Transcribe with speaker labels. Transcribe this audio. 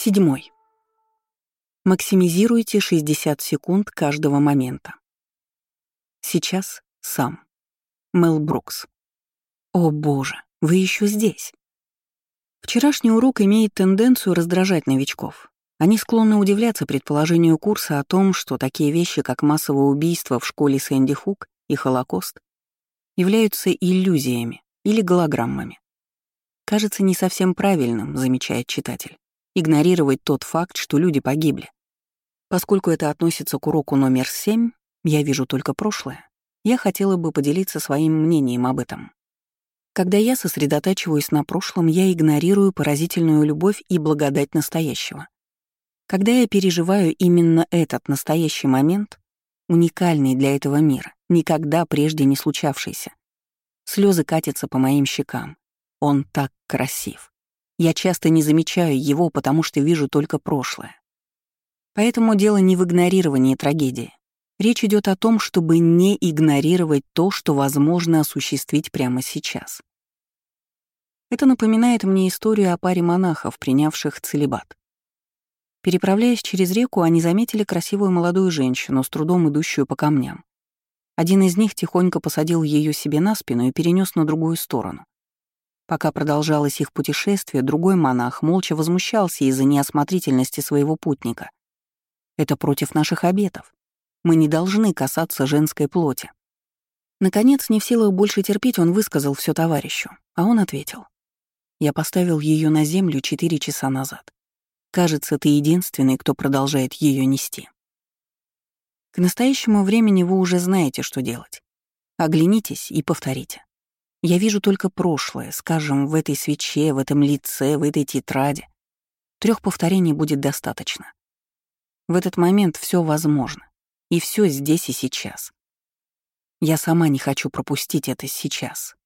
Speaker 1: 7. Максимизируйте 60 секунд каждого момента. Сейчас сам. Мел Брукс. О боже, вы еще здесь. Вчерашний урок имеет тенденцию раздражать новичков. Они склонны удивляться предположению курса о том, что такие вещи, как массовое убийство в школе Сэнди Хук и Холокост, являются иллюзиями или голограммами. Кажется не совсем правильным, замечает читатель, игнорировать тот факт, что люди погибли. Поскольку это относится к уроку номер 7, я вижу только прошлое, я хотела бы поделиться своим мнением об этом. Когда я сосредотачиваюсь на прошлом, я игнорирую поразительную любовь и благодать настоящего. Когда я переживаю именно этот настоящий момент, уникальный для этого мира, никогда прежде не случавшийся, слезы катятся по моим щекам. Он так красив. Я часто не замечаю его, потому что вижу только прошлое. Поэтому дело не в игнорировании трагедии. Речь идет о том, чтобы не игнорировать то, что возможно осуществить прямо сейчас. Это напоминает мне историю о паре монахов, принявших целибат. Переправляясь через реку, они заметили красивую молодую женщину, с трудом идущую по камням. Один из них тихонько посадил ее себе на спину и перенес на другую сторону. Пока продолжалось их путешествие, другой монах молча возмущался из-за неосмотрительности своего путника. «Это против наших обетов. Мы не должны касаться женской плоти». Наконец, не в силах больше терпеть, он высказал все товарищу, а он ответил: «Я поставил ее на землю 4 часа назад. Кажется, ты единственный, кто продолжает ее нести». К настоящему времени вы уже знаете, что делать. Оглянитесь и повторите. Я вижу только прошлое, скажем, в этой свече, в этом лице, в этой тетради. 3 повторений будет достаточно. В этот момент все возможно. И все здесь и сейчас. Я сама не хочу пропустить это сейчас.